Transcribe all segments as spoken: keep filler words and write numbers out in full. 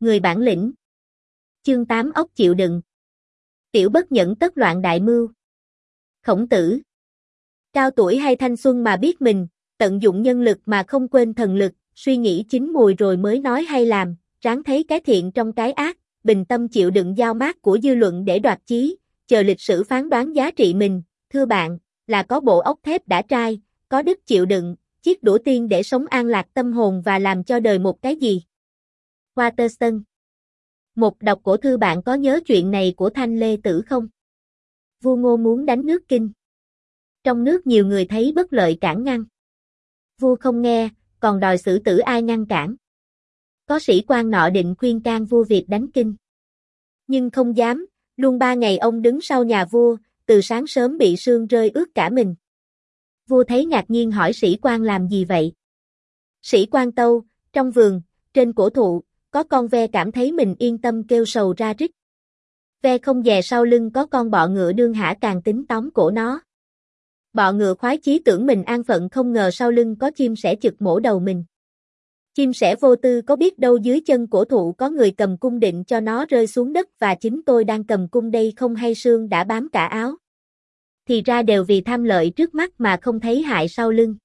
Người bản lĩnh. Chương tám ốc chịu đựng. Tiểu bất nhẫn tất loạn đại mưu. Khổng Tử. Cao tuổi hay thanh xuân mà biết mình, tận dụng nhân lực mà không quên thần lực, suy nghĩ chín mùi rồi mới nói hay làm, ráng thấy cái thiện trong cái ác, bình tâm chịu đựng dao mát của dư luận để đoạt chí, chờ lịch sử phán đoán giá trị mình, thưa bạn, là có bộ ốc thép đã trai, có đức chịu đựng, chiếc đũa tiên để sống an lạc tâm hồn và làm cho đời một cái gì. Waterston. Một đọc cổ thư bạn có nhớ chuyện này của Thanh Lê Tử không? Vua Ngô muốn đánh nước Kinh. Trong nước nhiều người thấy bất lợi cản ngăn. Vua không nghe, còn đòi xử tử ai ngăn cản. Có sĩ quan nọ định khuyên can vua việc đánh Kinh. Nhưng không dám, luôn ba ngày ông đứng sau nhà vua, từ sáng sớm bị sương rơi ướt cả mình. Vua thấy ngạc nhiên hỏi sĩ quan làm gì vậy? Sĩ quan tâu, trong vườn, trên cổ thụ, có con ve cảm thấy mình yên tâm kêu sầu ra rít. Ve không dè sau lưng có con bọ ngựa đương hả càng tính tóm cổ nó. Bọ ngựa khoái chí tưởng mình an phận không ngờ sau lưng có chim sẻ chực mổ đầu mình. Chim sẻ vô tư có biết đâu dưới chân cổ thụ có người cầm cung định cho nó rơi xuống đất và chính tôi đang cầm cung đây không hay sương đã bám cả áo. Thì ra đều vì tham lợi trước mắt mà không thấy hại sau lưng.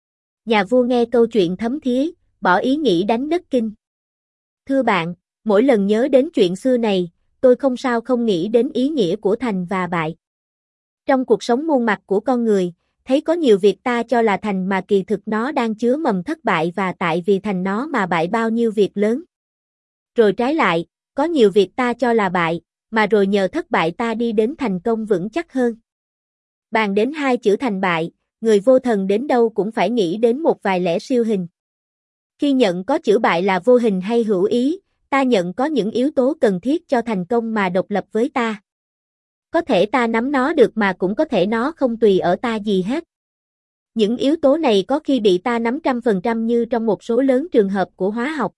Nhà vua nghe câu chuyện thấm thía, bỏ ý nghĩ đánh đất Kinh. Thưa bạn, mỗi lần nhớ đến chuyện xưa này, tôi không sao không nghĩ đến ý nghĩa của thành và bại. Trong cuộc sống muôn mặt của con người, thấy có nhiều việc ta cho là thành mà kỳ thực nó đang chứa mầm thất bại và tại vì thành nó mà bại bao nhiêu việc lớn. Rồi trái lại, có nhiều việc ta cho là bại, mà rồi nhờ thất bại ta đi đến thành công vững chắc hơn. Bàn đến hai chữ thành bại, người vô thần đến đâu cũng phải nghĩ đến một vài lẽ siêu hình. Khi nhận có chữ bại là vô hình hay hữu ý, ta nhận có những yếu tố cần thiết cho thành công mà độc lập với ta. Có thể ta nắm nó được mà cũng có thể nó không tùy ở ta gì hết. Những yếu tố này có khi bị ta nắm trăm phần trăm như trong một số lớn trường hợp của hóa học.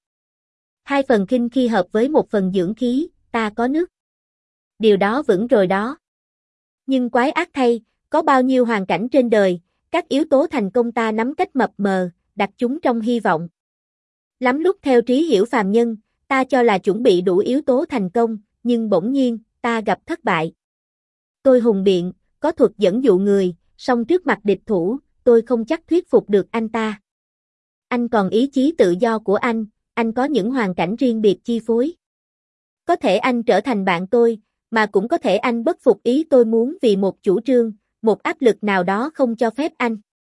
Hai phần kinh khi hợp với một phần dưỡng khí, ta có nước. Điều đó vững rồi đó. Nhưng quái ác thay, có bao nhiêu hoàn cảnh trên đời, các yếu tố thành công ta nắm cách mập mờ, đặt chúng trong hy vọng. Lắm lúc theo trí hiểu phàm nhân, ta cho là chuẩn bị đủ yếu tố thành công, nhưng bỗng nhiên, ta gặp thất bại. Tôi hùng biện, có thuật dẫn dụ người, song trước mặt địch thủ, tôi không chắc thuyết phục được anh ta. Anh còn ý chí tự do của anh, anh có những hoàn cảnh riêng biệt chi phối. Có thể anh trở thành bạn tôi, mà cũng có thể anh bất phục ý tôi muốn vì một chủ trương, một áp lực nào đó không cho phép anh.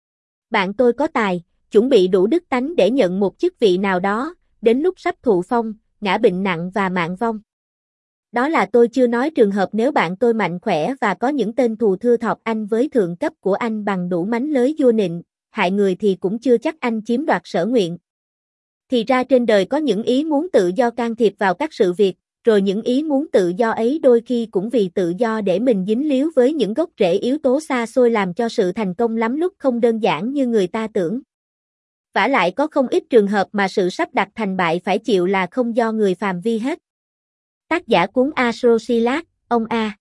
Bạn tôi có tài, chuẩn bị đủ đức tánh để nhận một chức vị nào đó, đến lúc sắp thụ phong, ngã bệnh nặng và mạng vong. Đó là tôi chưa nói trường hợp nếu bạn tôi mạnh khỏe và có những tên thù thưa thọt anh với thượng cấp của anh bằng đủ mánh lới vua nịnh, hại người thì cũng chưa chắc anh chiếm đoạt sở nguyện. Thì ra trên đời có những ý muốn tự do can thiệp vào các sự việc, rồi những ý muốn tự do ấy đôi khi cũng vì tự do để mình dính líu với những gốc rễ yếu tố xa xôi làm cho sự thành công lắm lúc không đơn giản như người ta tưởng. Vả lại có không ít trường hợp mà sự sắp đặt thành bại phải chịu là không do người phàm vi hết. Tác giả cuốn Astrosilac, ông A.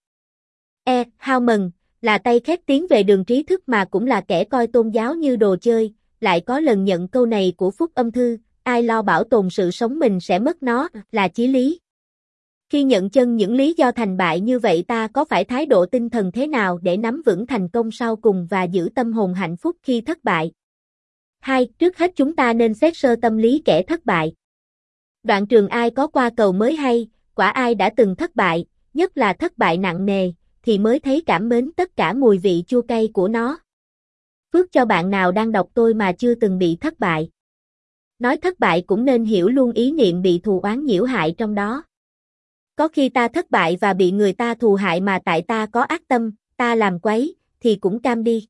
E. Howman, là tay khét tiếng về đường trí thức mà cũng là kẻ coi tôn giáo như đồ chơi, lại có lần nhận câu này của Phúc Âm Thư, ai lo bảo tồn sự sống mình sẽ mất nó, là chí lý. Khi nhận chân những lý do thành bại như vậy ta có phải thái độ tinh thần thế nào để nắm vững thành công sau cùng và giữ tâm hồn hạnh phúc khi thất bại? hai. Trước hết chúng ta nên xét sơ tâm lý kẻ thất bại. Đoạn trường ai có qua cầu mới hay, quả ai đã từng thất bại, nhất là thất bại nặng nề, thì mới thấy cảm mến tất cả mùi vị chua cay của nó. Phước cho bạn nào đang đọc tôi mà chưa từng bị thất bại. Nói thất bại cũng nên hiểu luôn ý niệm bị thù oán nhiễu hại trong đó. Có khi ta thất bại và bị người ta thù hại mà tại ta có ác tâm, ta làm quấy, thì cũng cam đi.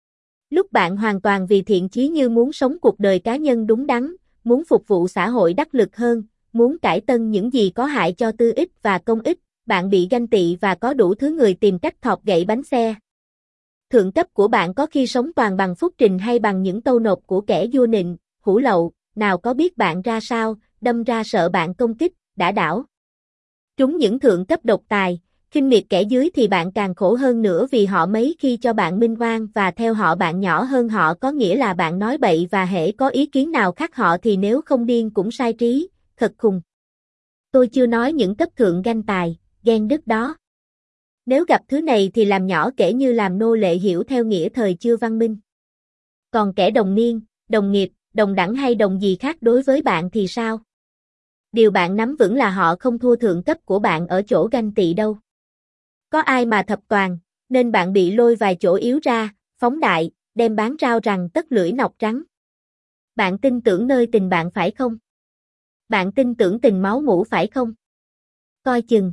Lúc bạn hoàn toàn vì thiện chí như muốn sống cuộc đời cá nhân đúng đắn, muốn phục vụ xã hội đắc lực hơn, muốn cải tân những gì có hại cho tư ích và công ích, bạn bị ganh tị và có đủ thứ người tìm cách thọt gậy bánh xe. Thượng cấp của bạn có khi sống toàn bằng phúc trình hay bằng những tâu nộp của kẻ vua nịnh, hủ lậu, nào có biết bạn ra sao, đâm ra sợ bạn công kích, đã đảo. Trúng những thượng cấp độc tài, khinh miệt kẻ dưới thì bạn càng khổ hơn nữa vì họ mấy khi cho bạn minh oan và theo họ bạn nhỏ hơn họ có nghĩa là bạn nói bậy và hễ có ý kiến nào khác họ thì nếu không điên cũng sai trí, thật khùng. Tôi chưa nói những cấp thượng ganh tài, ghen đức đó. Nếu gặp thứ này thì làm nhỏ kể như làm nô lệ hiểu theo nghĩa thời chưa văn minh. Còn kẻ đồng niên, đồng nghiệp, đồng đẳng hay đồng gì khác đối với bạn thì sao? Điều bạn nắm vững là họ không thua thượng cấp của bạn ở chỗ ganh tị đâu. Có ai mà thập toàn, nên bạn bị lôi vài chỗ yếu ra, phóng đại, đem bán rao rằng tất lưỡi nọc trắng. Bạn tin tưởng nơi tình bạn phải không? Bạn tin tưởng tình máu mủ phải không? Coi chừng.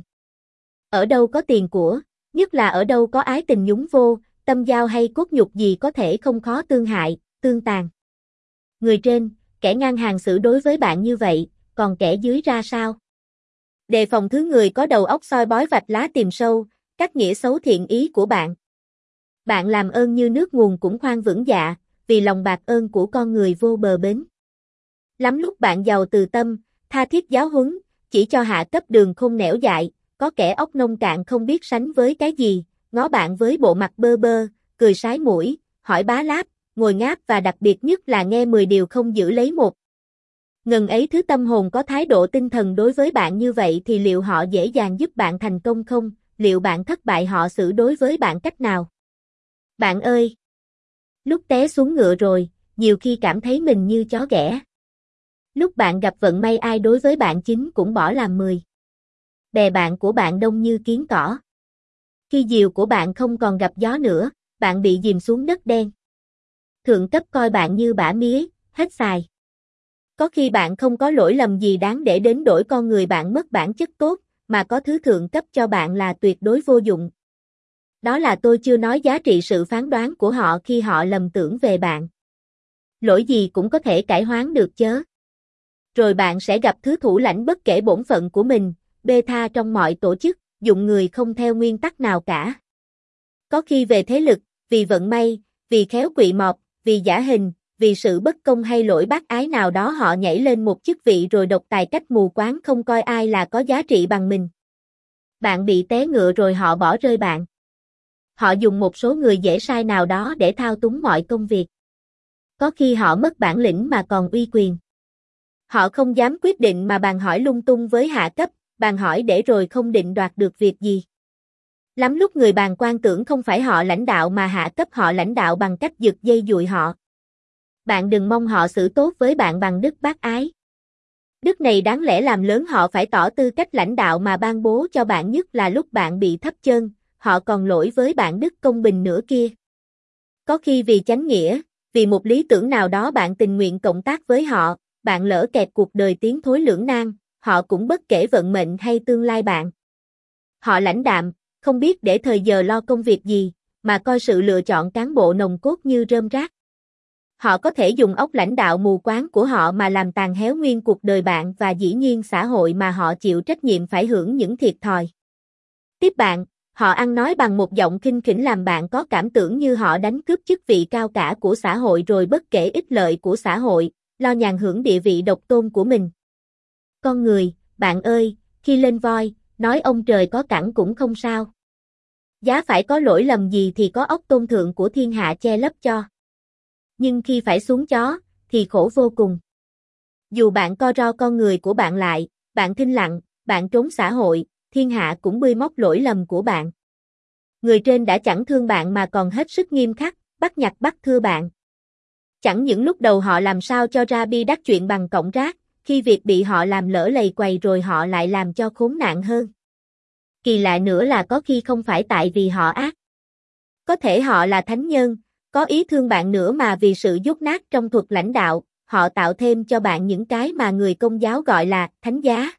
Ở đâu có tiền của, nhất là ở đâu có ái tình nhúng vô, tâm giao hay cốt nhục gì có thể không khó tương hại, tương tàn. Người trên, kẻ ngang hàng xử đối với bạn như vậy, còn kẻ dưới ra sao? Đề phòng thứ người có đầu óc soi bói vạch lá tìm sâu, cắt nghĩa xấu thiện ý của bạn. Bạn làm ơn như nước nguồn cũng khoan vững dạ, vì lòng bạc ơn của con người vô bờ bến. Lắm lúc bạn giàu từ tâm, tha thiết giáo huấn, chỉ cho hạ cấp đường khôn nẻo dại, có kẻ óc nông cạn không biết sánh với cái gì, ngó bạn với bộ mặt bơ bơ, cười sái mũi, hỏi bá láp, ngồi ngáp và đặc biệt nhất là nghe mười điều không giữ lấy một. Ngần ấy thứ tâm hồn có thái độ tinh thần đối với bạn như vậy thì liệu họ dễ dàng giúp bạn thành công không? Liệu bạn thất bại họ xử đối với bạn cách nào? Bạn ơi! Lúc té xuống ngựa rồi, nhiều khi cảm thấy mình như chó ghẻ. Lúc bạn gặp vận may ai đối với bạn chính cũng bỏ làm mười. Bè bạn của bạn đông như kiến cỏ. Khi diều của bạn không còn gặp gió nữa, bạn bị dìm xuống đất đen. Thượng cấp coi bạn như bã mía, hết xài. Có khi bạn không có lỗi lầm gì đáng để đến đổi con người bạn mất bản chất tốt, mà có thứ thượng cấp cho bạn là tuyệt đối vô dụng. Đó là tôi chưa nói giá trị sự phán đoán của họ khi họ lầm tưởng về bạn. Lỗi gì cũng có thể cải hoán được chớ. Rồi bạn sẽ gặp thứ thủ lãnh bất kể bổn phận của mình, bê tha trong mọi tổ chức, dụng người không theo nguyên tắc nào cả. Có khi về thế lực, vì vận may, vì khéo quỵ mọt, vì giả hình, vì sự bất công hay lỗi bác ái nào đó họ nhảy lên một chức vị rồi độc tài cách mù quáng không coi ai là có giá trị bằng mình. Bạn bị té ngựa rồi họ bỏ rơi bạn. Họ dùng một số người dễ sai nào đó để thao túng mọi công việc. Có khi họ mất bản lĩnh mà còn uy quyền. Họ không dám quyết định mà bàn hỏi lung tung với hạ cấp, bàn hỏi để rồi không định đoạt được việc gì. Lắm lúc người bàn quan tưởng không phải họ lãnh đạo mà hạ cấp họ lãnh đạo bằng cách giật dây dụi họ. Bạn đừng mong họ xử tốt với bạn bằng đức bác ái. Đức này đáng lẽ làm lớn họ phải tỏ tư cách lãnh đạo mà ban bố cho bạn, nhất là lúc bạn bị thấp chân, họ còn lỗi với bạn đức công bình nữa kia. Có khi vì chánh nghĩa, vì một lý tưởng nào đó bạn tình nguyện cộng tác với họ, bạn lỡ kẹt cuộc đời tiến thối lưỡng nan, họ cũng bất kể vận mệnh hay tương lai bạn. Họ lãnh đạm, không biết để thời giờ lo công việc gì, mà coi sự lựa chọn cán bộ nồng cốt như rơm rác. Họ có thể dùng óc lãnh đạo mù quáng của họ mà làm tàn héo nguyên cuộc đời bạn và dĩ nhiên xã hội mà họ chịu trách nhiệm phải hưởng những thiệt thòi. Tiếp bạn, họ ăn nói bằng một giọng khinh khỉnh làm bạn có cảm tưởng như họ đánh cướp chức vị cao cả của xã hội rồi bất kể ích lợi của xã hội, lo nhàn hưởng địa vị độc tôn của mình. Con người, bạn ơi, khi lên voi, nói ông trời có cẳng cũng không sao. Giá phải có lỗi lầm gì thì có óc tôn thượng của thiên hạ che lấp cho. Nhưng khi phải xuống chó, thì khổ vô cùng. Dù bạn co ro con người của bạn lại, bạn thinh lặng, bạn trốn xã hội, thiên hạ cũng bươi móc lỗi lầm của bạn. Người trên đã chẳng thương bạn mà còn hết sức nghiêm khắc, bắt nhặt bắt thưa bạn. Chẳng những lúc đầu họ làm sao cho ra bi đắc chuyện bằng cọng rác, khi việc bị họ làm lỡ lầy quầy rồi họ lại làm cho khốn nạn hơn. Kỳ lạ nữa là có khi không phải tại vì họ ác. Có thể họ là thánh nhân, có ý thương bạn nữa mà vì sự dốt nát trong thuật lãnh đạo, họ tạo thêm cho bạn những cái mà người Công giáo gọi là thánh giá.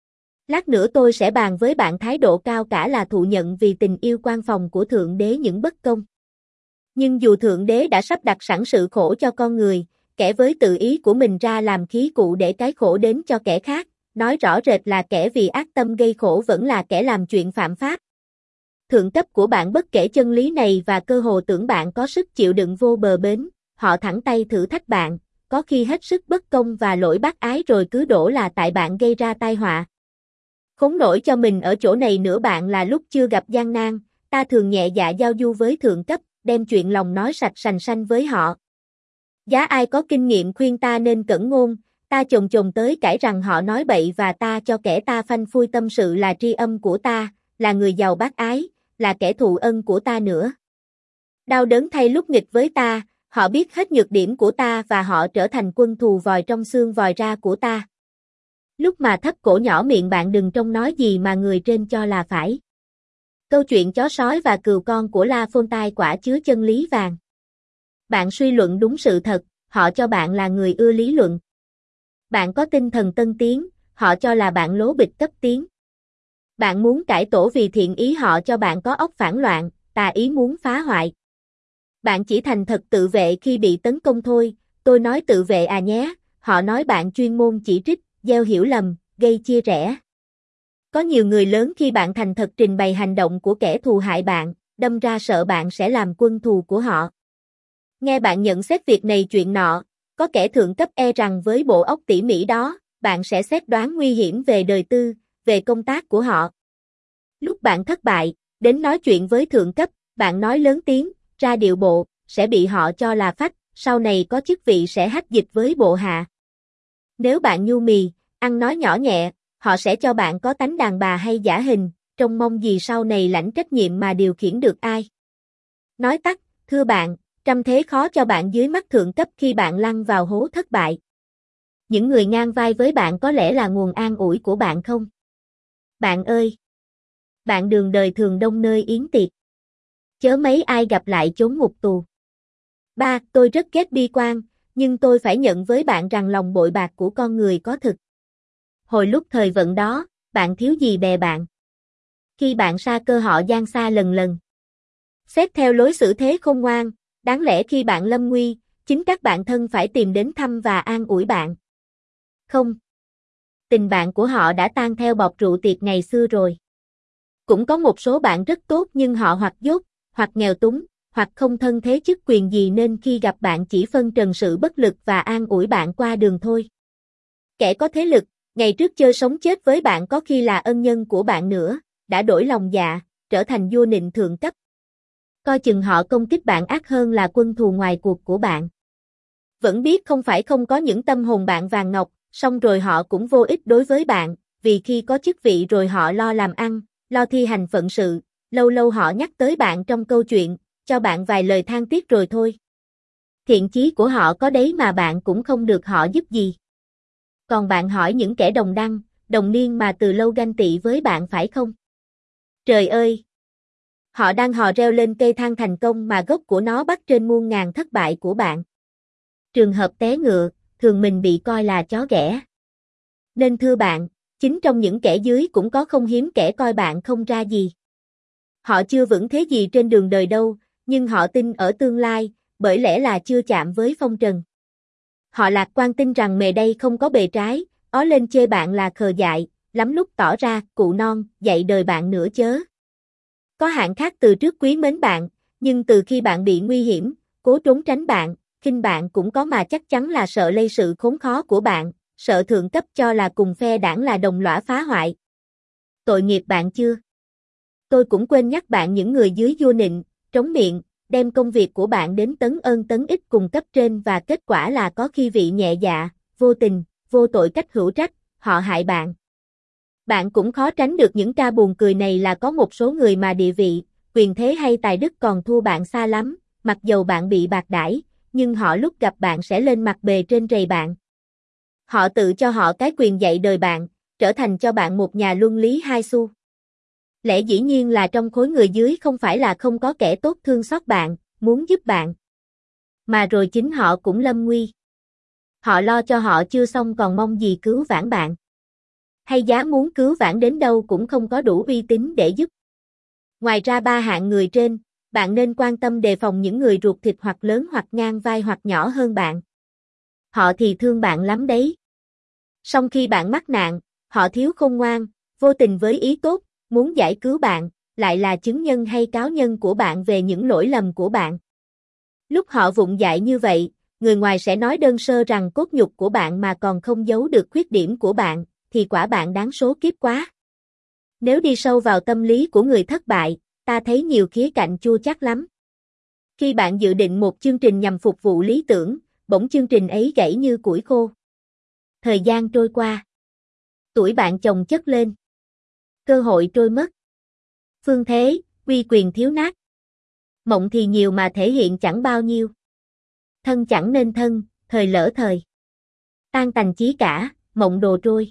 Lát nữa tôi sẽ bàn với bạn thái độ cao cả là thụ nhận vì tình yêu quan phòng của Thượng Đế những bất công. Nhưng dù Thượng Đế đã sắp đặt sẵn sự khổ cho con người, kẻ với tự ý của mình ra làm khí cụ để cái khổ đến cho kẻ khác, nói rõ rệt là kẻ vì ác tâm gây khổ vẫn là kẻ làm chuyện phạm pháp. Thượng cấp của bạn bất kể chân lý này và cơ hồ tưởng bạn có sức chịu đựng vô bờ bến, họ thẳng tay thử thách bạn, có khi hết sức bất công và lỗi bác ái rồi cứ đổ là tại bạn gây ra tai họa. Khốn nổi cho mình ở chỗ này nữa bạn là lúc chưa gặp gian nan, ta thường nhẹ dạ giao du với thượng cấp, đem chuyện lòng nói sạch sành sanh với họ. Giá ai có kinh nghiệm khuyên ta nên cẩn ngôn, Ta chồn chồn tới cãi rằng họ nói bậy và ta cho kẻ ta phanh phui tâm sự là tri âm của ta, là người giàu bác ái, là kẻ thụ ân của ta nữa. Đau đớn thay lúc nghịch với ta, họ biết hết nhược điểm của ta và họ trở thành quân thù vòi trong xương vòi ra của ta. Lúc mà thấp cổ nhỏ miệng bạn đừng trông nói gì mà người trên cho là phải. Câu chuyện chó sói và cừu con của La Fontaine quả chứa chân lý vàng. Bạn suy luận đúng sự thật, họ cho bạn là người ưa lý luận. Bạn có tinh thần tân tiến, họ cho là bạn lố bịch cấp tiến. Bạn muốn cải tổ vì thiện ý họ cho bạn có óc phản loạn, tà ý muốn phá hoại. Bạn chỉ thành thật tự vệ khi bị tấn công thôi, tôi nói tự vệ à nhé, họ nói bạn chuyên môn chỉ trích, gieo hiểu lầm, gây chia rẽ. Có nhiều người lớn khi bạn thành thật trình bày hành động của kẻ thù hại bạn, đâm ra sợ bạn sẽ làm quân thù của họ. Nghe bạn nhận xét việc này chuyện nọ, có kẻ thượng cấp e rằng với bộ óc tỉ mỉ đó, bạn sẽ xét đoán nguy hiểm về đời tư, về công tác của họ. Lúc bạn thất bại, đến nói chuyện với thượng cấp, bạn nói lớn tiếng, ra điệu bộ, sẽ bị họ cho là phách, sau này có chức vị sẽ hách dịch với bộ hạ. Nếu bạn nhu mì, ăn nói nhỏ nhẹ, họ sẽ cho bạn có tánh đàn bà hay giả hình, trông mong gì sau này lãnh trách nhiệm mà điều khiển được ai. Nói tắt, thưa bạn, trăm thế khó cho bạn dưới mắt thượng cấp khi bạn lăn vào hố thất bại. Những người ngang vai với bạn có lẽ là nguồn an ủi của bạn không? Bạn ơi! Bạn đường đời thường đông nơi yến tiệc. Chớ mấy ai gặp lại chốn ngục tù. ba. Tôi rất ghét bi quan, nhưng tôi phải nhận với bạn rằng lòng bội bạc của con người có thực. Hồi lúc thời vận đó, bạn thiếu gì bè bạn. Khi bạn sa cơ họ gian xa lần lần. Xét theo lối xử thế khôn ngoan, đáng lẽ khi bạn lâm nguy, chính các bạn thân phải tìm đến thăm và an ủi bạn. Không. Tình bạn của họ đã tan theo bọt rượu tiệc ngày xưa rồi. Cũng có một số bạn rất tốt nhưng họ hoặc dốt, hoặc nghèo túng, hoặc không thân thế chức quyền gì nên khi gặp bạn chỉ phân trần sự bất lực và an ủi bạn qua đường thôi. Kẻ có thế lực, ngày trước chơi sống chết với bạn có khi là ân nhân của bạn nữa, đã đổi lòng dạ, trở thành vua nịnh thượng cấp. Coi chừng họ công kích bạn ác hơn là quân thù ngoài cuộc của bạn. Vẫn biết không phải không có những tâm hồn bạn vàng ngọc, song rồi họ cũng vô ích đối với bạn, vì khi có chức vị rồi họ lo làm ăn, lo thi hành phận sự, lâu lâu họ nhắc tới bạn trong câu chuyện, cho bạn vài lời than tiếc rồi thôi. Thiện chí của họ có đấy mà bạn cũng không được họ giúp gì. Còn bạn hỏi những kẻ đồng đăng, đồng niên mà từ lâu ganh tị với bạn phải không? Trời ơi! Họ đang hò reo lên cây thang thành công mà gốc của nó bắt trên muôn ngàn thất bại của bạn. Trường hợp té ngựa, thường mình bị coi là chó ghẻ. Nên thưa bạn, chính trong những kẻ dưới cũng có không hiếm kẻ coi bạn không ra gì. Họ chưa vững thế gì trên đường đời đâu, nhưng họ tin ở tương lai, bởi lẽ là chưa chạm với phong trần. Họ lạc quan tin rằng mề đây không có bề trái, ó lên chê bạn là khờ dại, lắm lúc tỏ ra cụ non, dạy đời bạn nữa chớ. Có hạng khác từ trước quý mến bạn, nhưng từ khi bạn bị nguy hiểm, cố trốn tránh bạn, khinh bạn cũng có mà chắc chắn là sợ lây sự khốn khó của bạn, sợ thượng cấp cho là cùng phe đảng là đồng lõa phá hoại. Tội nghiệp bạn chưa? Tôi cũng quên nhắc bạn những người dưới vua nịnh, trống miệng, đem công việc của bạn đến tấn ơn tấn ích cùng cấp trên và kết quả là có khi vị nhẹ dạ, vô tình, vô tội cách hữu trách, họ hại bạn. Bạn cũng khó tránh được những ca buồn cười này là có một số người mà địa vị, quyền thế hay tài đức còn thua bạn xa lắm, mặc dầu bạn bị bạc đãi, nhưng họ lúc gặp bạn sẽ lên mặt bề trên rầy bạn. Họ tự cho họ cái quyền dạy đời bạn, trở thành cho bạn một nhà luân lý hai xu. Lẽ dĩ nhiên là trong khối người dưới không phải là không có kẻ tốt thương xót bạn, muốn giúp bạn. Mà rồi chính họ cũng lâm nguy. Họ lo cho họ chưa xong còn mong gì cứu vãn bạn. Hay giá muốn cứu vãn đến đâu cũng không có đủ uy tín để giúp. Ngoài ra ba hạng người trên, bạn nên quan tâm đề phòng những người ruột thịt hoặc lớn hoặc ngang vai hoặc nhỏ hơn bạn. Họ thì thương bạn lắm đấy. Song khi bạn mắc nạn, họ thiếu khôn ngoan, vô tình với ý tốt, muốn giải cứu bạn, lại là chứng nhân hay cáo nhân của bạn về những lỗi lầm của bạn. Lúc họ vụng dại như vậy, người ngoài sẽ nói đơn sơ rằng cốt nhục của bạn mà còn không giấu được khuyết điểm của bạn, thì quả bạn đáng số kiếp quá. Nếu đi sâu vào tâm lý của người thất bại, ta thấy nhiều khía cạnh chua chát lắm. Khi bạn dự định một chương trình nhằm phục vụ lý tưởng, bỗng chương trình ấy gãy như củi khô. Thời gian trôi qua. Tuổi bạn chồng chất lên. Cơ hội trôi mất. Phương thế, uy quyền thiếu nát. Mộng thì nhiều mà thể hiện chẳng bao nhiêu. Thân chẳng nên thân, thời lỡ thời. Tan tành chí cả, mộng đồ trôi.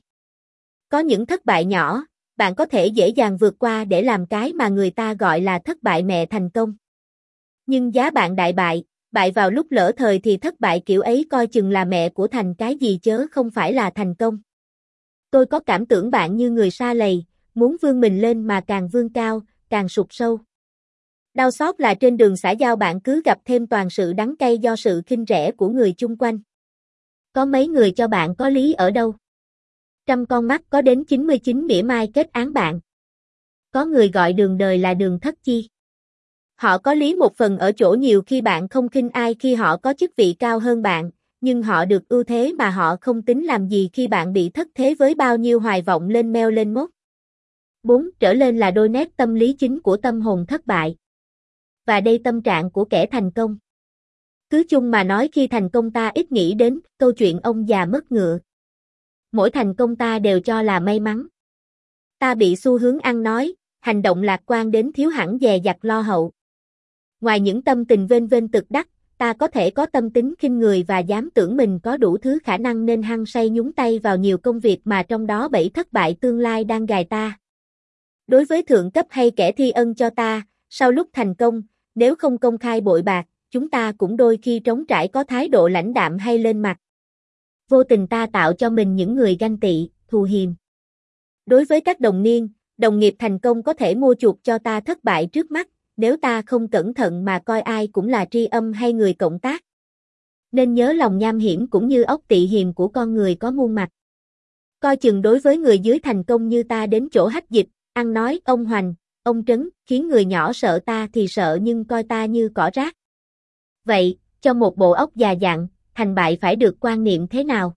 Có những thất bại nhỏ, bạn có thể dễ dàng vượt qua để làm cái mà người ta gọi là thất bại mẹ thành công. Nhưng giá bạn đại bại, bại vào lúc lỡ thời thì thất bại kiểu ấy coi chừng là mẹ của thành cái gì chớ không phải là thành công. Tôi có cảm tưởng bạn như người sa lầy, muốn vươn mình lên mà càng vươn cao, càng sụt sâu. Đau xót là trên đường xã giao bạn cứ gặp thêm toàn sự đắng cay do sự khinh rẻ của người chung quanh. Có mấy người cho bạn có lý ở đâu? Trăm con mắt có đến chín mươi chín mỉa mai kết án bạn. Có người gọi đường đời là đường thất chi. Họ có lý một phần ở chỗ nhiều khi bạn không khinh ai khi họ có chức vị cao hơn bạn, nhưng họ được ưu thế mà họ không tính làm gì khi bạn bị thất thế với bao nhiêu hoài vọng lên meo lên mốt. bốn. Trở lên là đôi nét tâm lý chính của tâm hồn thất bại. Và đây tâm trạng của kẻ thành công. Cứ chung mà nói khi thành công ta ít nghĩ đến câu chuyện ông già mất ngựa. Mỗi thành công ta đều cho là may mắn. Ta bị xu hướng ăn nói, hành động lạc quan đến thiếu hẳn dè dặt lo hậu. Ngoài những tâm tình vênh vênh tực đắc, ta có thể có tâm tính khinh người và dám tưởng mình có đủ thứ khả năng nên hăng say nhúng tay vào nhiều công việc mà trong đó bẫy thất bại tương lai đang gài ta. Đối với thượng cấp hay kẻ thi ân cho ta, sau lúc thành công, nếu không công khai bội bạc, chúng ta cũng đôi khi trống trải có thái độ lãnh đạm hay lên mặt. Vô tình ta tạo cho mình những người ganh tị, thù hiềm. Đối với các đồng niên, đồng nghiệp thành công có thể mua chuộc cho ta thất bại trước mắt, nếu ta không cẩn thận mà coi ai cũng là tri âm hay người cộng tác. Nên nhớ lòng nham hiểm cũng như óc tị hiềm của con người có muôn mặt. Coi chừng đối với người dưới thành công như ta đến chỗ hách dịch, ăn nói ông hoành, ông trấn, khiến người nhỏ sợ ta thì sợ nhưng coi ta như cỏ rác. Vậy, cho một bộ óc già dặn, thành bại phải được quan niệm thế nào?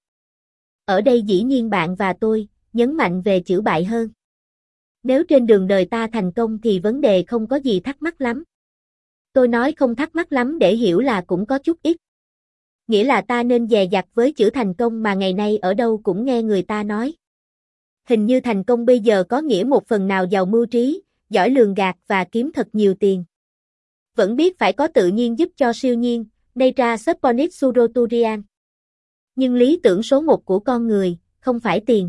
Ở đây dĩ nhiên bạn và tôi, nhấn mạnh về chữ bại hơn. Nếu trên đường đời ta thành công thì vấn đề không có gì thắc mắc lắm. Tôi nói không thắc mắc lắm để hiểu là cũng có chút ít. Nghĩa là ta nên dè dặt với chữ thành công mà ngày nay ở đâu cũng nghe người ta nói. Hình như thành công bây giờ có nghĩa một phần nào giàu mưu trí, giỏi lường gạt và kiếm thật nhiều tiền. Vẫn biết phải có tự nhiên giúp cho siêu nhiên, Natura supponit suroturian. Nhưng lý tưởng số một của con người, không phải tiền.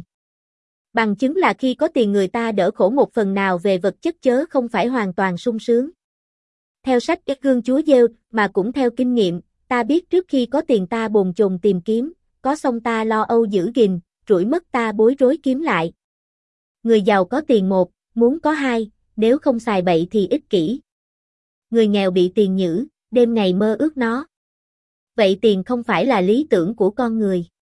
Bằng chứng là khi có tiền người ta đỡ khổ một phần nào về vật chất chớ không phải hoàn toàn sung sướng. Theo sách Cái Gương Chúa Giêsu mà cũng theo kinh nghiệm, ta biết trước khi có tiền ta bồn chồn tìm kiếm, có xong ta lo âu giữ gìn, rủi mất ta bối rối kiếm lại. Người giàu có tiền một, muốn có hai, nếu không xài bậy thì ích kỷ. Người nghèo bị tiền nhử, đêm ngày mơ ước nó. Vậy tiền không phải là lý tưởng của con người.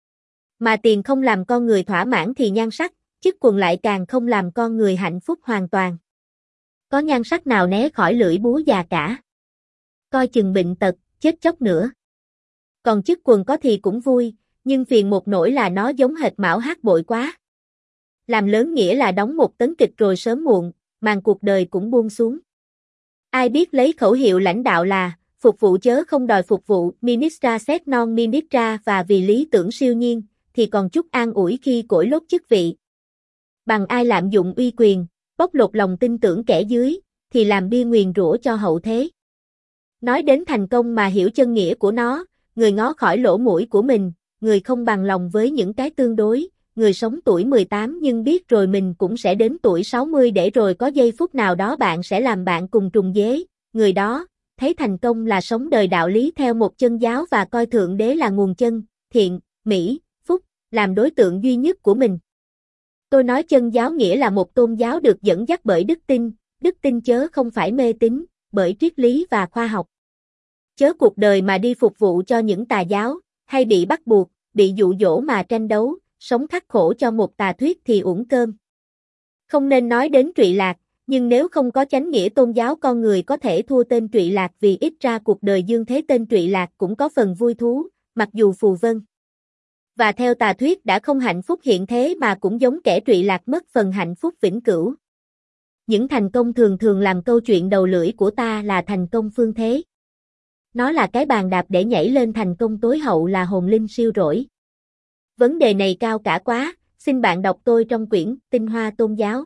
Mà tiền không làm con người thỏa mãn thì nhan sắc, chức quần lại càng không làm con người hạnh phúc hoàn toàn. Có nhan sắc nào né khỏi lưỡi búa già cả. Coi chừng bệnh tật, chết chóc nữa. Còn chức quần có thì cũng vui, nhưng phiền một nỗi là nó giống hệt mão hát bội quá. Làm lớn nghĩa là đóng một tấn kịch rồi sớm muộn, màn cuộc đời cũng buông xuống. Ai biết lấy khẩu hiệu lãnh đạo là phục vụ chớ không đòi phục vụ, ministra sed non ministra và vì lý tưởng siêu nhiên, thì còn chút an ủi khi cỗi lốt chức vị. Bằng ai lạm dụng uy quyền, bóc lột lòng tin tưởng kẻ dưới, thì làm bia nguyền rủa cho hậu thế. Nói đến thành công mà hiểu chân nghĩa của nó, người ngó khỏi lỗ mũi của mình, người không bằng lòng với những cái tương đối, người sống tuổi mười tám nhưng biết rồi mình cũng sẽ đến tuổi sáu mươi để rồi có giây phút nào đó bạn sẽ làm bạn cùng trùng dế, người đó, thấy thành công là sống đời đạo lý theo một chân giáo và coi Thượng Đế là nguồn chân, thiện, mỹ, phúc, làm đối tượng duy nhất của mình. Tôi nói chân giáo nghĩa là một tôn giáo được dẫn dắt bởi đức tin, đức tin chớ không phải mê tín, bởi triết lý và khoa học. Chớ cuộc đời mà đi phục vụ cho những tà giáo, hay bị bắt buộc, bị dụ dỗ mà tranh đấu, sống khắc khổ cho một tà thuyết thì uổng cơm. Không nên nói đến trụy lạc, nhưng nếu không có chánh nghĩa tôn giáo con người có thể thua tên trụy lạc vì ít ra cuộc đời dương thế tên trụy lạc cũng có phần vui thú, mặc dù phù vân. Và theo tà thuyết đã không hạnh phúc hiện thế mà cũng giống kẻ trụy lạc mất phần hạnh phúc vĩnh cửu. Những thành công thường thường làm câu chuyện đầu lưỡi của ta là thành công phương thế. Nó là cái bàn đạp để nhảy lên thành công tối hậu là hồn linh siêu rỗi. Vấn đề này cao cả quá, xin bạn đọc tôi trong quyển Tinh hoa tôn giáo.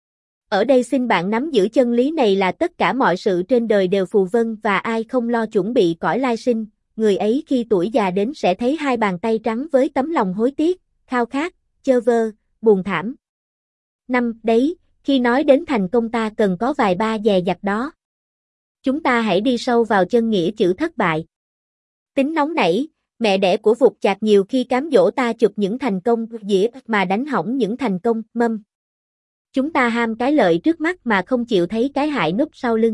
Ở đây xin bạn nắm giữ chân lý này là tất cả mọi sự trên đời đều phù vân và ai không lo chuẩn bị cõi lai sinh, người ấy khi tuổi già đến sẽ thấy hai bàn tay trắng với tấm lòng hối tiếc, khao khát, chơ vơ, buồn thảm. Năm, đấy, khi nói đến thành công ta cần có vài ba dè dặt đó. Chúng ta hãy đi sâu vào chân nghĩa chữ thất bại. Tính nóng nảy, mẹ đẻ của vụt chạc nhiều khi cám dỗ ta chụp những thành công dĩa mà đánh hỏng những thành công mâm. Chúng ta ham cái lợi trước mắt mà không chịu thấy cái hại núp sau lưng.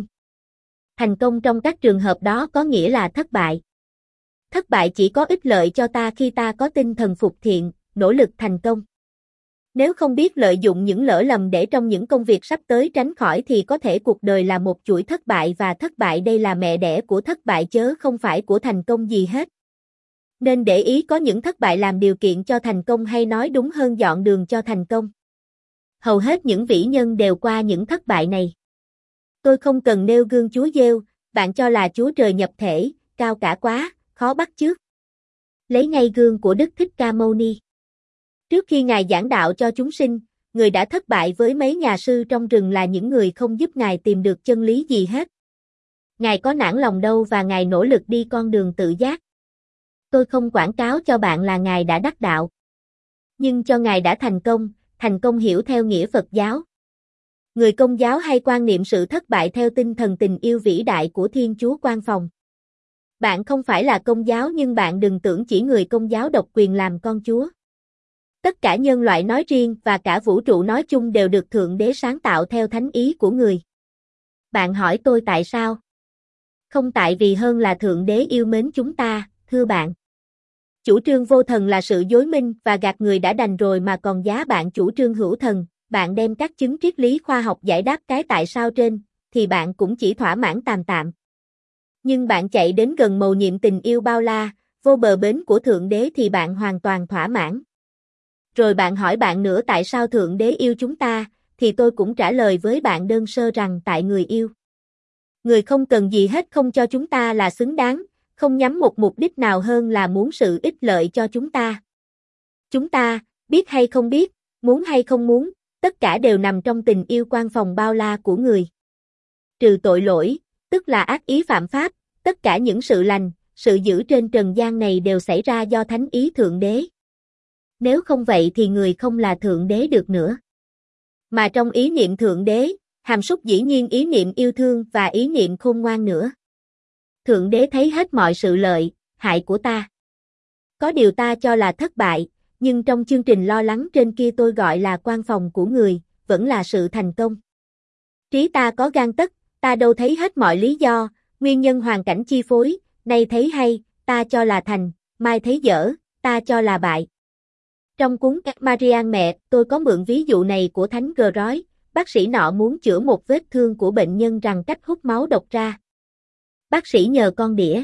Thành công trong các trường hợp đó có nghĩa là thất bại. Thất bại chỉ có ích lợi cho ta khi ta có tinh thần phục thiện, nỗ lực thành công. Nếu không biết lợi dụng những lỡ lầm để trong những công việc sắp tới tránh khỏi thì có thể cuộc đời là một chuỗi thất bại và thất bại đây là mẹ đẻ của thất bại chớ không phải của thành công gì hết. Nên để ý có những thất bại làm điều kiện cho thành công hay nói đúng hơn dọn đường cho thành công. Hầu hết những vĩ nhân đều qua những thất bại này. Tôi không cần nêu gương Chúa Giêsu, bạn cho là Chúa Trời nhập thể, cao cả quá, khó bắt chước. Lấy ngay gương của Đức Thích Ca Mâu Ni. Trước khi Ngài giảng đạo cho chúng sinh, Người đã thất bại với mấy nhà sư trong rừng là những người không giúp Ngài tìm được chân lý gì hết. Ngài có nản lòng đâu và Ngài nỗ lực đi con đường tự giác. Tôi không quảng cáo cho bạn là Ngài đã đắc đạo. Nhưng cho Ngài đã thành công, thành công hiểu theo nghĩa Phật giáo. Người Công giáo hay quan niệm sự thất bại theo tinh thần tình yêu vĩ đại của Thiên Chúa Quan Phòng. Bạn không phải là Công giáo nhưng bạn đừng tưởng chỉ người Công giáo độc quyền làm con Chúa. Tất cả nhân loại nói riêng và cả vũ trụ nói chung đều được Thượng Đế sáng tạo theo thánh ý của Người. Bạn hỏi tôi tại sao? Không tại vì hơn là Thượng Đế yêu mến chúng ta, thưa bạn. Chủ trương vô thần là sự dối minh và gạt người đã đành rồi mà còn giá bạn chủ trương hữu thần, bạn đem các chứng triết lý khoa học giải đáp cái tại sao trên, thì bạn cũng chỉ thỏa mãn tạm tạm. Nhưng bạn chạy đến gần mầu nhiệm tình yêu bao la, vô bờ bến của Thượng Đế thì bạn hoàn toàn thỏa mãn. Rồi bạn hỏi bạn nữa tại sao Thượng Đế yêu chúng ta, thì tôi cũng trả lời với bạn đơn sơ rằng tại Người yêu. Người không cần gì hết không cho chúng ta là xứng đáng, không nhắm một mục đích nào hơn là muốn sự ích lợi cho chúng ta. Chúng ta, biết hay không biết, muốn hay không muốn, tất cả đều nằm trong tình yêu quan phòng bao la của Người. Trừ tội lỗi, tức là ác ý phạm pháp, tất cả những sự lành, sự dữ trên trần gian này đều xảy ra do thánh ý Thượng Đế. Nếu không vậy thì Người không là Thượng Đế được nữa. Mà trong ý niệm Thượng Đế, hàm súc dĩ nhiên ý niệm yêu thương và ý niệm khôn ngoan nữa. Thượng Đế thấy hết mọi sự lợi, hại của ta. Có điều ta cho là thất bại, nhưng trong chương trình lo lắng trên kia tôi gọi là quan phòng của Người, vẫn là sự thành công. Trí ta có gan tất, ta đâu thấy hết mọi lý do, nguyên nhân hoàn cảnh chi phối, nay thấy hay, ta cho là thành, mai thấy dở, ta cho là bại. Trong cuốn Marian mẹ, tôi có mượn ví dụ này của Thánh Gờ Rói, bác sĩ nọ muốn chữa một vết thương của bệnh nhân rằng cách hút máu độc ra. Bác sĩ nhờ con đĩa.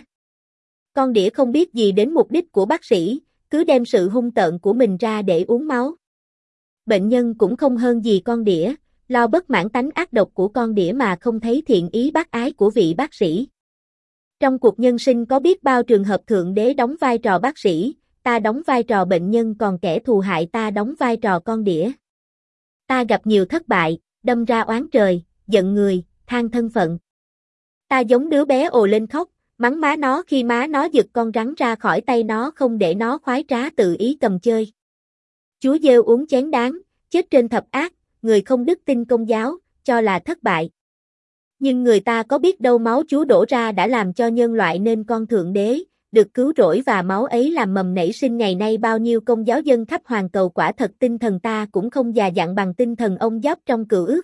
Con đĩa không biết gì đến mục đích của bác sĩ, cứ đem sự hung tợn của mình ra để uống máu. Bệnh nhân cũng không hơn gì con đĩa, lo bất mãn tánh ác độc của con đĩa mà không thấy thiện ý bác ái của vị bác sĩ. Trong cuộc nhân sinh có biết bao trường hợp Thượng Đế đóng vai trò bác sĩ, ta đóng vai trò bệnh nhân còn kẻ thù hại ta đóng vai trò con đĩa. Ta gặp nhiều thất bại, đâm ra oán trời, giận người, than thân phận. Ta giống đứa bé ồ lên khóc, mắng má nó khi má nó giật con rắn ra khỏi tay nó không để nó khoái trá tự ý cầm chơi. Chúa Giêsu uống chén đáng, chết trên thập ác, người không đức tin Công giáo, cho là thất bại. Nhưng người ta có biết đâu máu Chúa đổ ra đã làm cho nhân loại nên con Thượng Đế, được cứu rỗi và máu ấy làm mầm nảy sinh ngày nay bao nhiêu Công giáo dân khắp hoàn cầu quả thật tinh thần ta cũng không già dặn bằng tinh thần ông Gióp trong Cựu Ước.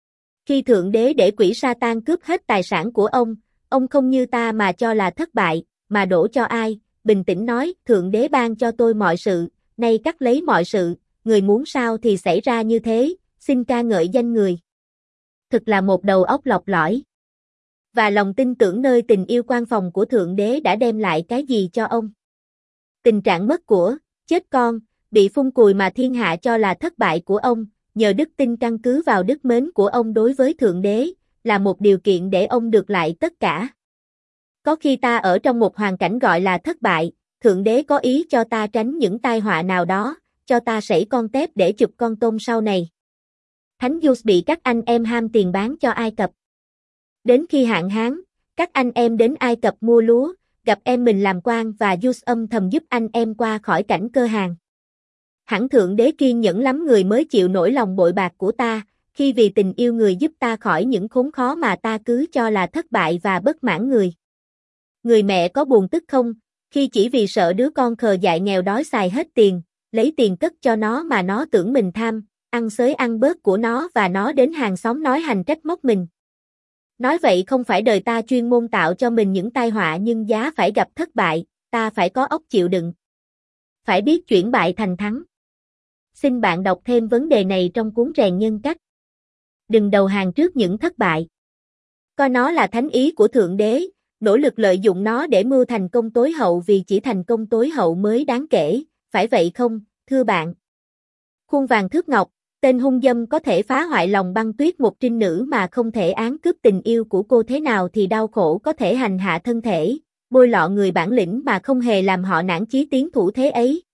Khi Thượng Đế để quỷ Sa-tan cướp hết tài sản của ông, ông không như ta mà cho là thất bại, mà đổ cho ai, bình tĩnh nói, Thượng Đế ban cho tôi mọi sự, nay cắt lấy mọi sự, người muốn sao thì xảy ra như thế, xin ca ngợi danh người. Thực là một đầu óc lọc lõi. Và lòng tin tưởng nơi tình yêu quan phòng của Thượng Đế đã đem lại cái gì cho ông? Tình trạng mất của, chết con, bị phun cùi mà thiên hạ cho là thất bại của ông, nhờ đức tin căn cứ vào đức mến của ông đối với Thượng Đế, là một điều kiện để ông được lại tất cả. Có khi ta ở trong một hoàn cảnh gọi là thất bại, Thượng đế có ý cho ta tránh những tai họa nào đó, cho ta sảy con tép để chụp con tôm sau này. Thánh Zeus bị các anh em ham tiền bán cho Ai Cập. Đến khi hạn hán, các anh em đến Ai Cập mua lúa, gặp em mình làm quan và Zeus âm thầm giúp anh em qua khỏi cảnh cơ hàn. Hẳn thượng đế kiên nhẫn lắm người mới chịu nổi lòng bội bạc của ta, khi vì tình yêu người giúp ta khỏi những khốn khó mà ta cứ cho là thất bại và bất mãn người. Người mẹ có buồn tức không, khi chỉ vì sợ đứa con khờ dại nghèo đói xài hết tiền, lấy tiền cất cho nó mà nó tưởng mình tham, ăn xới ăn bớt của nó và nó đến hàng xóm nói hành trách móc mình. Nói vậy không phải đời ta chuyên môn tạo cho mình những tai họa nhưng giá phải gặp thất bại, ta phải có óc chịu đựng. Phải biết chuyển bại thành thắng. Xin bạn đọc thêm vấn đề này trong cuốn rèn nhân cách. Đừng đầu hàng trước những thất bại. Coi nó là thánh ý của Thượng Đế, nỗ lực lợi dụng nó để mưu thành công tối hậu vì chỉ thành công tối hậu mới đáng kể, phải vậy không, thưa bạn? Khuôn vàng thước ngọc, tên hung dâm có thể phá hoại lòng băng tuyết một trinh nữ mà không thể án cướp tình yêu của cô thế nào thì đau khổ có thể hành hạ thân thể, bôi lọ người bản lĩnh mà không hề làm họ nản chí tiến thủ thế ấy.